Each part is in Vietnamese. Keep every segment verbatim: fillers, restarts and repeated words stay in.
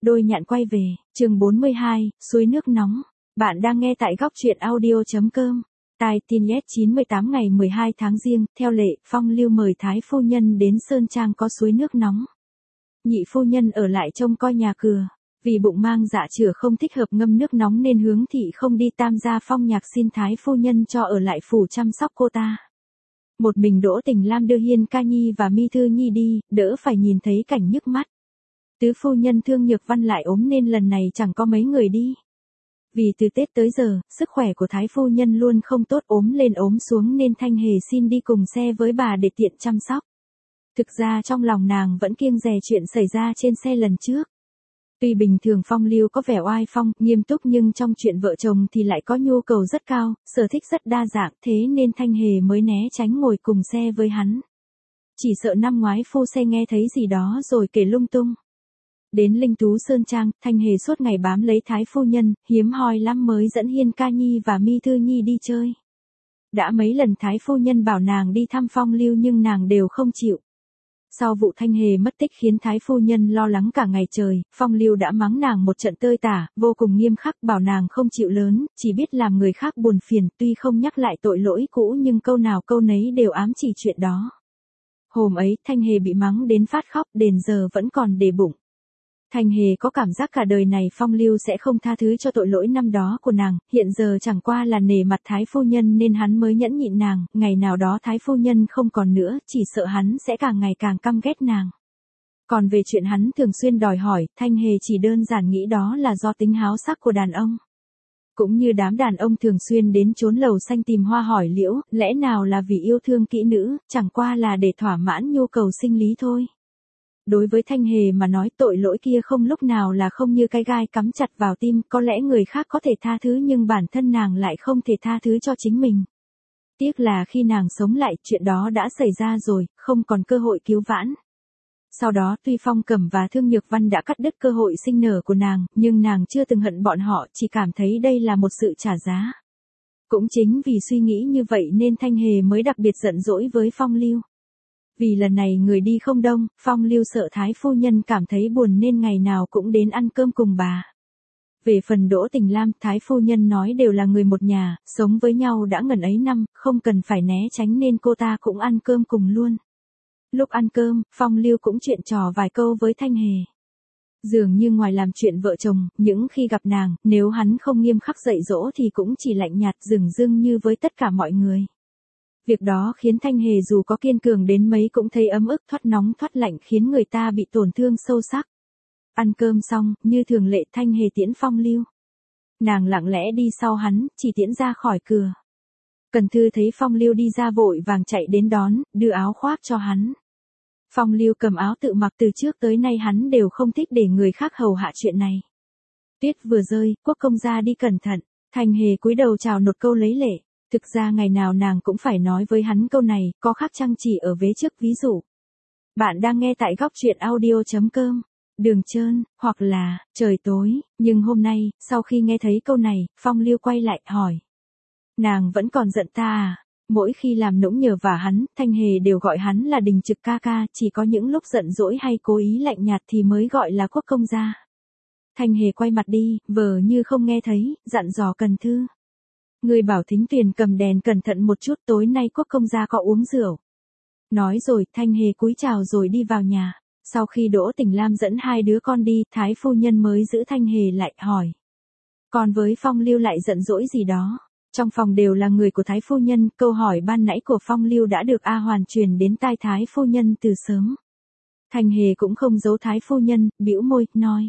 Đôi nhạn quay về, chương bốn mươi hai, suối nước nóng. Bạn đang nghe tại góc truyện audio.com. Tài tin yes chín mươi tám ngày mười hai tháng Giêng, theo lệ, Phong Lưu mời Thái phu nhân đến Sơn Trang có suối nước nóng. Nhị phu nhân ở lại trông coi nhà cửa, vì bụng mang dạ chửa không thích hợp ngâm nước nóng nên hướng thị không đi tam gia phong nhạc xin Thái phu nhân cho ở lại phủ chăm sóc cô ta. Một mình Đỗ Tình Lam đưa Hiên Ca Nhi và Mi Thư Nhi đi, đỡ phải nhìn thấy cảnh nhức mắt. Tứ phu nhân Thương Nhược Văn lại ốm nên lần này chẳng có mấy người đi. Vì từ Tết tới giờ, sức khỏe của Thái phu nhân luôn không tốt, ốm lên ốm xuống nên Thanh Hề xin đi cùng xe với bà để tiện chăm sóc. Thực ra trong lòng nàng vẫn kiêng dè chuyện xảy ra trên xe lần trước. Tuy bình thường Phong Lưu có vẻ oai phong, nghiêm túc nhưng trong chuyện vợ chồng thì lại có nhu cầu rất cao, sở thích rất đa dạng, thế nên Thanh Hề mới né tránh ngồi cùng xe với hắn. Chỉ sợ năm ngoái phu xe nghe thấy gì đó rồi kể lung tung. Đến Linh Tú Sơn Trang, Thanh Hề suốt ngày bám lấy Thái phu nhân, hiếm hoi lắm mới dẫn Hiên Ca Nhi và Mi Thư Nhi đi chơi. Đã mấy lần Thái phu nhân bảo nàng đi thăm Phong Lưu nhưng nàng đều không chịu. Sau vụ Thanh Hề mất tích khiến Thái phu nhân lo lắng cả ngày trời, Phong Lưu đã mắng nàng một trận tơi tả, vô cùng nghiêm khắc, bảo nàng không chịu lớn, chỉ biết làm người khác buồn phiền, tuy không nhắc lại tội lỗi cũ nhưng câu nào câu nấy đều ám chỉ chuyện đó. Hôm ấy, Thanh Hề bị mắng đến phát khóc, đến giờ vẫn còn để bụng. Thanh Hề có cảm giác cả đời này Phong Lưu sẽ không tha thứ cho tội lỗi năm đó của nàng, hiện giờ chẳng qua là nể mặt Thái phu nhân nên hắn mới nhẫn nhịn nàng, ngày nào đó Thái phu nhân không còn nữa, chỉ sợ hắn sẽ càng ngày càng căm ghét nàng. Còn về chuyện hắn thường xuyên đòi hỏi, Thanh Hề chỉ đơn giản nghĩ đó là do tính háo sắc của đàn ông. Cũng như đám đàn ông thường xuyên đến chốn lầu xanh tìm hoa hỏi liễu, lẽ nào là vì yêu thương kỹ nữ, chẳng qua là để thỏa mãn nhu cầu sinh lý thôi. Đối với Thanh Hề mà nói tội lỗi kia không lúc nào là không như cái gai cắm chặt vào tim, có lẽ người khác có thể tha thứ nhưng bản thân nàng lại không thể tha thứ cho chính mình. Tiếc là khi nàng sống lại, chuyện đó đã xảy ra rồi, không còn cơ hội cứu vãn. Sau đó tuy Phong Cẩm và Thương Nhược Văn đã cắt đứt cơ hội sinh nở của nàng, nhưng nàng chưa từng hận bọn họ, chỉ cảm thấy đây là một sự trả giá. Cũng chính vì suy nghĩ như vậy nên Thanh Hề mới đặc biệt giận dỗi với Phong Lưu. Vì lần này người đi không đông, Phong Lưu sợ Thái phu nhân cảm thấy buồn nên ngày nào cũng đến ăn cơm cùng bà. Về phần Đỗ Tình Lam, Thái phu nhân nói đều là người một nhà, sống với nhau đã ngần ấy năm, không cần phải né tránh nên cô ta cũng ăn cơm cùng luôn. Lúc ăn cơm, Phong Lưu cũng chuyện trò vài câu với Thanh Hề. Dường như ngoài làm chuyện vợ chồng, những khi gặp nàng, nếu hắn không nghiêm khắc dạy dỗ thì cũng chỉ lạnh nhạt dửng dưng như với tất cả mọi người. Việc đó khiến Thanh Hề dù có kiên cường đến mấy cũng thấy ấm ức, thoát nóng thoát lạnh khiến người ta bị tổn thương sâu sắc. Ăn cơm xong, như thường lệ Thanh Hề tiễn Phong Lưu. Nàng lặng lẽ đi sau hắn, chỉ tiễn ra khỏi cửa. Cần Thư thấy Phong Lưu đi ra vội vàng chạy đến đón, đưa áo khoác cho hắn. Phong Lưu cầm áo tự mặc, từ trước tới nay hắn đều không thích để người khác hầu hạ chuyện này. Tuyết vừa rơi, Quốc công gia đi cẩn thận, Thanh Hề cúi đầu chào nột câu lấy lệ. Thực ra ngày nào nàng cũng phải nói với hắn câu này, có khác chăng chỉ ở vế trước ví dụ. Bạn đang nghe tại góc truyện audio.com, đường trơn, hoặc là, trời tối, nhưng hôm nay, sau khi nghe thấy câu này, Phong Lưu quay lại, hỏi. Nàng vẫn còn giận ta à? Mỗi khi làm nũng nhờ vả hắn, Thanh Hề đều gọi hắn là Đình Trực ca ca, chỉ có những lúc giận dỗi hay cố ý lạnh nhạt thì mới gọi là Quốc công gia. Thanh Hề quay mặt đi, vờ như không nghe thấy, dặn dò Cần Thư. Người bảo Thính Tuyền cầm đèn cẩn thận một chút, tối nay Quốc công gia có uống rượu. Nói rồi, Thanh Hề cúi chào rồi đi vào nhà. Sau khi Đỗ Tình Lam dẫn hai đứa con đi, Thái phu nhân mới giữ Thanh Hề lại, hỏi. Còn với Phong Lưu lại giận dỗi gì đó? Trong phòng đều là người của Thái phu nhân, câu hỏi ban nãy của Phong Lưu đã được A Hoàn truyền đến tai Thái phu nhân từ sớm. Thanh Hề cũng không giấu Thái phu nhân, bĩu môi, nói.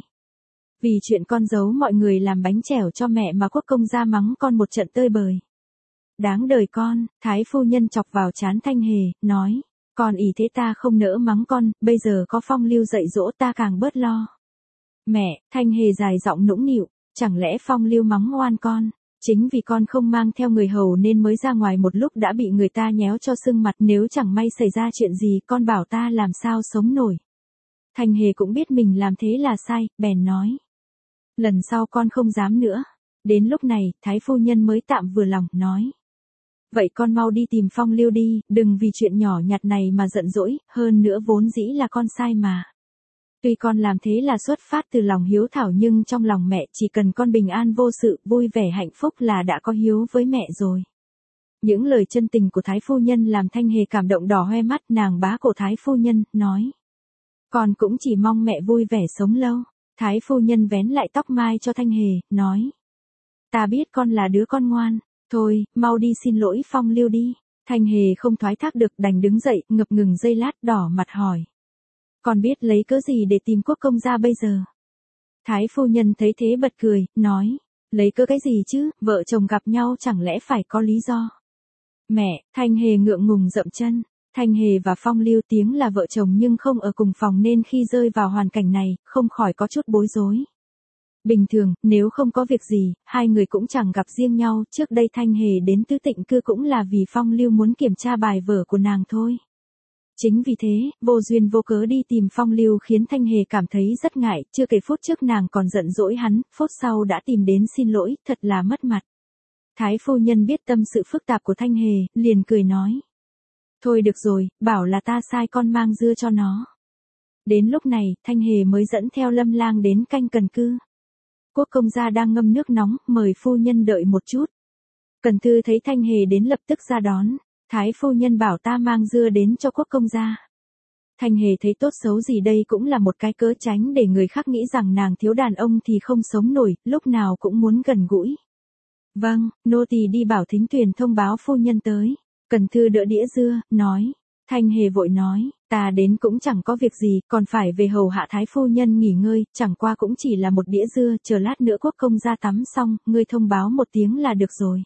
Vì chuyện con giấu mọi người làm bánh chèo cho mẹ mà Quốc công gia mắng con một trận tơi bời. Đáng đời con, Thái phu nhân chọc vào trán Thanh Hề, nói, con ý thế ta không nỡ mắng con, bây giờ có Phong Lưu dạy dỗ ta càng bớt lo. Mẹ, Thanh Hề dài giọng nũng nịu, chẳng lẽ Phong Lưu mắng oan con, chính vì con không mang theo người hầu nên mới ra ngoài một lúc đã bị người ta nhéo cho sưng mặt, nếu chẳng may xảy ra chuyện gì con bảo ta làm sao sống nổi. Thanh Hề cũng biết mình làm thế là sai, bèn nói. Lần sau con không dám nữa. Đến lúc này, Thái phu nhân mới tạm vừa lòng, nói. Vậy con mau đi tìm Phong Lưu đi, đừng vì chuyện nhỏ nhặt này mà giận dỗi, hơn nữa vốn dĩ là con sai mà. Tuy con làm thế là xuất phát từ lòng hiếu thảo nhưng trong lòng mẹ chỉ cần con bình an vô sự, vui vẻ hạnh phúc là đã có hiếu với mẹ rồi. Những lời chân tình của Thái phu nhân làm Thanh Hề cảm động đỏ hoe mắt, nàng bá cổ Thái phu nhân, nói. Con cũng chỉ mong mẹ vui vẻ sống lâu. Thái phu nhân vén lại tóc mai cho Thanh Hề, nói. Ta biết con là đứa con ngoan, thôi, mau đi xin lỗi Phong Lưu đi. Thanh Hề không thoái thác được đành đứng dậy, ngập ngừng giây lát đỏ mặt hỏi. Con biết lấy cớ gì để tìm Quốc công gia bây giờ? Thái phu nhân thấy thế bật cười, nói. Lấy cớ cái gì chứ, vợ chồng gặp nhau chẳng lẽ phải có lý do? Mẹ, Thanh Hề ngượng ngùng dậm chân. Thanh Hề và Phong Lưu tiếng là vợ chồng nhưng không ở cùng phòng nên khi rơi vào hoàn cảnh này, không khỏi có chút bối rối. Bình thường, nếu không có việc gì, hai người cũng chẳng gặp riêng nhau, trước đây Thanh Hề đến Tứ Tịnh Cư cũng là vì Phong Lưu muốn kiểm tra bài vở của nàng thôi. Chính vì thế, vô duyên vô cớ đi tìm Phong Lưu khiến Thanh Hề cảm thấy rất ngại, chưa kể phút trước nàng còn giận dỗi hắn, phút sau đã tìm đến xin lỗi, thật là mất mặt. Thái phu nhân biết tâm sự phức tạp của Thanh Hề, liền cười nói. Thôi được rồi, bảo là ta sai con mang dưa cho nó. Đến lúc này, Thanh Hề mới dẫn theo Lâm Lang đến canh Cần Cư. Quốc công gia đang ngâm nước nóng, mời phu nhân đợi một chút. Cần Thư thấy Thanh Hề đến lập tức ra đón. Thái phu nhân bảo ta mang dưa đến cho quốc công gia. Thanh Hề thấy tốt xấu gì đây cũng là một cái cớ tránh để người khác nghĩ rằng nàng thiếu đàn ông thì không sống nổi, lúc nào cũng muốn gần gũi. Vâng, nô tỳ đi bảo Thính Tuyền thông báo phu nhân tới. Cần Thư đỡ đĩa dưa, nói. Thanh Hề vội nói, ta đến cũng chẳng có việc gì, còn phải về hầu hạ Thái phu nhân nghỉ ngơi, chẳng qua cũng chỉ là một đĩa dưa, chờ lát nữa quốc công gia tắm xong, ngươi thông báo một tiếng là được rồi.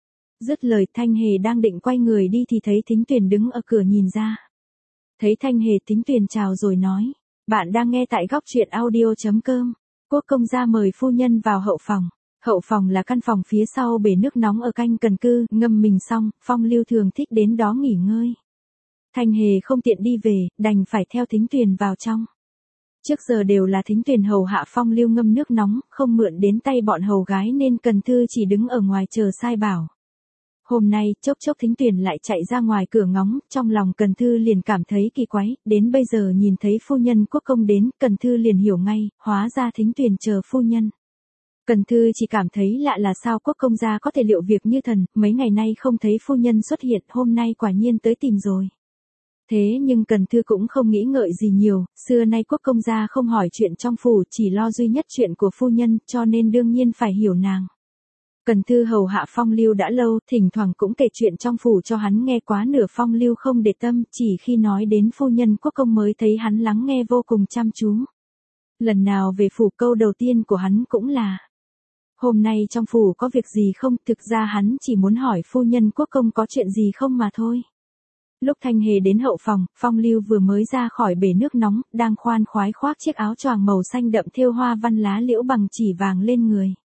Dứt lời Thanh Hề đang định quay người đi thì thấy Thính Tuyền đứng ở cửa nhìn ra. Thấy Thanh Hề, Thính Tuyền chào rồi nói, bạn đang nghe tại góc truyện audio.com. Quốc công gia mời phu nhân vào hậu phòng. Hậu phòng là căn phòng phía sau bể nước nóng ở canh Cần Cư, ngâm mình xong, Phong Lưu thường thích đến đó nghỉ ngơi. Thanh Hề không tiện đi về, đành phải theo Thính Tuyền vào trong. Trước giờ đều là Thính Tuyền hầu hạ Phong Lưu ngâm nước nóng, không mượn đến tay bọn hầu gái nên Cần Thư chỉ đứng ở ngoài chờ sai bảo. Hôm nay, chốc chốc Thính Tuyền lại chạy ra ngoài cửa ngóng, trong lòng Cần Thư liền cảm thấy kỳ quái, đến bây giờ nhìn thấy phu nhân quốc công đến, Cần Thư liền hiểu ngay, hóa ra Thính Tuyền chờ phu nhân. Cần Thư chỉ cảm thấy lạ là sao quốc công gia có thể liệu việc như thần, mấy ngày nay không thấy phu nhân xuất hiện, hôm nay quả nhiên tới tìm rồi. Thế nhưng Cần Thư cũng không nghĩ ngợi gì nhiều, xưa nay quốc công gia không hỏi chuyện trong phủ, chỉ lo duy nhất chuyện của phu nhân, cho nên đương nhiên phải hiểu nàng. Cần Thư hầu hạ Phong Lưu đã lâu, thỉnh thoảng cũng kể chuyện trong phủ cho hắn nghe, quá nửa Phong Lưu không để tâm, chỉ khi nói đến phu nhân quốc công mới thấy hắn lắng nghe vô cùng chăm chú. Lần nào về phủ câu đầu tiên của hắn cũng là: hôm nay trong phủ có việc gì không, thực ra hắn chỉ muốn hỏi phu nhân quốc công có chuyện gì không mà thôi. Lúc Thanh Hề đến hậu phòng, Phong Lưu vừa mới ra khỏi bể nước nóng, đang khoan khoái khoác chiếc áo choàng màu xanh đậm thêu hoa văn lá liễu bằng chỉ vàng lên người.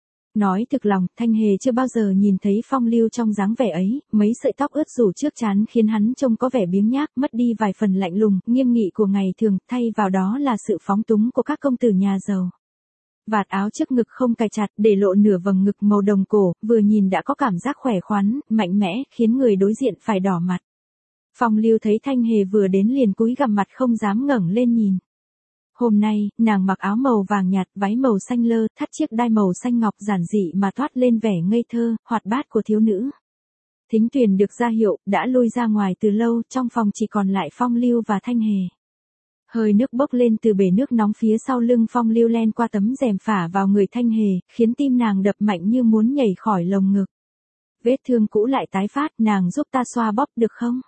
Nói thực lòng, Thanh Hề chưa bao giờ nhìn thấy Phong Lưu trong dáng vẻ ấy, mấy sợi tóc ướt rủ trước trán khiến hắn trông có vẻ biếng nhác, mất đi vài phần lạnh lùng, nghiêm nghị của ngày thường, thay vào đó là sự phóng túng của các công tử nhà giàu. Vạt áo trước ngực không cài chặt, để lộ nửa vầng ngực màu đồng cổ, vừa nhìn đã có cảm giác khỏe khoắn, mạnh mẽ, khiến người đối diện phải đỏ mặt. Phong Lưu thấy Thanh Hề vừa đến liền cúi gằm mặt không dám ngẩng lên nhìn. Hôm nay, nàng mặc áo màu vàng nhạt, váy màu xanh lơ, thắt chiếc đai màu xanh ngọc giản dị mà toát lên vẻ ngây thơ, hoạt bát của thiếu nữ. Thính Tuyền được ra hiệu, đã lui ra ngoài từ lâu, trong phòng chỉ còn lại Phong Lưu và Thanh Hề. Hơi nước bốc lên từ bể nước nóng phía sau lưng Phong Lưu len qua tấm rèm phả vào người Thanh Hề, khiến tim nàng đập mạnh như muốn nhảy khỏi lồng ngực. Vết thương cũ lại tái phát, nàng giúp ta xoa bóp được không?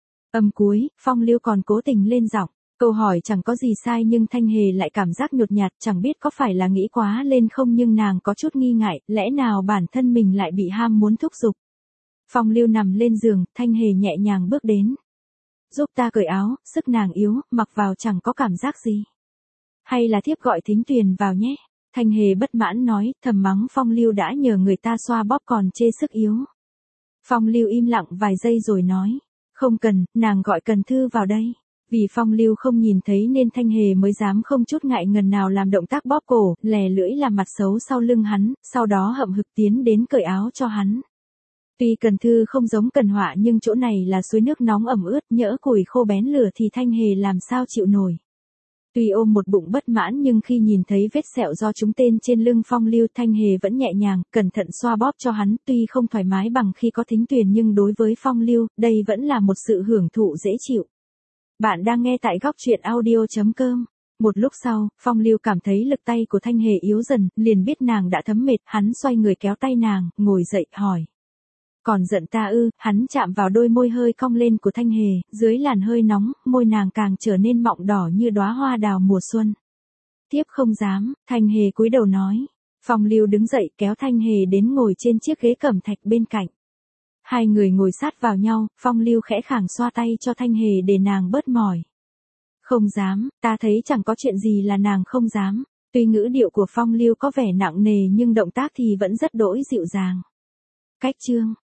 Âm cuối, Phong Lưu còn cố tình lên giọng. Câu hỏi chẳng có gì sai nhưng Thanh Hề lại cảm giác nhột nhạt, chẳng biết có phải là nghĩ quá lên không nhưng nàng có chút nghi ngại, lẽ nào bản thân mình lại bị ham muốn thúc giục. Phong Lưu nằm lên giường, Thanh Hề nhẹ nhàng bước đến. Giúp ta cởi áo, sức nàng yếu, mặc vào chẳng có cảm giác gì. Hay là thiếp gọi Thính Tuyền vào nhé. Thanh Hề bất mãn nói, thầm mắng Phong Lưu đã nhờ người ta xoa bóp còn chê sức yếu. Phong Lưu im lặng vài giây rồi nói, không cần, nàng gọi Cần Thư vào đây. Vì Phong Lưu không nhìn thấy nên Thanh Hề mới dám không chút ngại ngần nào làm động tác bóp cổ, lè lưỡi làm mặt xấu sau lưng hắn, sau đó hậm hực tiến đến cởi áo cho hắn. Tuy Cần Thư không giống Cần Họa nhưng chỗ này là suối nước nóng ẩm ướt, nhỡ củi khô bén lửa thì Thanh Hề làm sao chịu nổi. Tuy ôm một bụng bất mãn nhưng khi nhìn thấy vết sẹo do trúng tên trên lưng Phong Lưu, Thanh Hề vẫn nhẹ nhàng, cẩn thận xoa bóp cho hắn. Tuy không thoải mái bằng khi có Thính Tuyền nhưng đối với Phong Lưu, đây vẫn là một sự hưởng thụ dễ chịu. Bạn đang nghe tại góc truyện audio chấm com. Một lúc sau, Phong Lưu cảm thấy lực tay của Thanh Hề yếu dần, liền biết nàng đã thấm mệt, hắn xoay người kéo tay nàng, ngồi dậy, hỏi. Còn giận ta ư? Hắn chạm vào đôi môi hơi cong lên của Thanh Hề, dưới làn hơi nóng, môi nàng càng trở nên mọng đỏ như đóa hoa đào mùa xuân. Tiếp không dám, Thanh Hề cúi đầu nói. Phong Lưu đứng dậy kéo Thanh Hề đến ngồi trên chiếc ghế cẩm thạch bên cạnh. Hai người ngồi sát vào nhau, Phong Lưu khẽ khàng xoa tay cho Thanh Hề để nàng bớt mỏi. Không dám, ta thấy chẳng có chuyện gì là nàng không dám. Tuy ngữ điệu của Phong Lưu có vẻ nặng nề nhưng động tác thì vẫn rất đỗi dịu dàng. Cách chương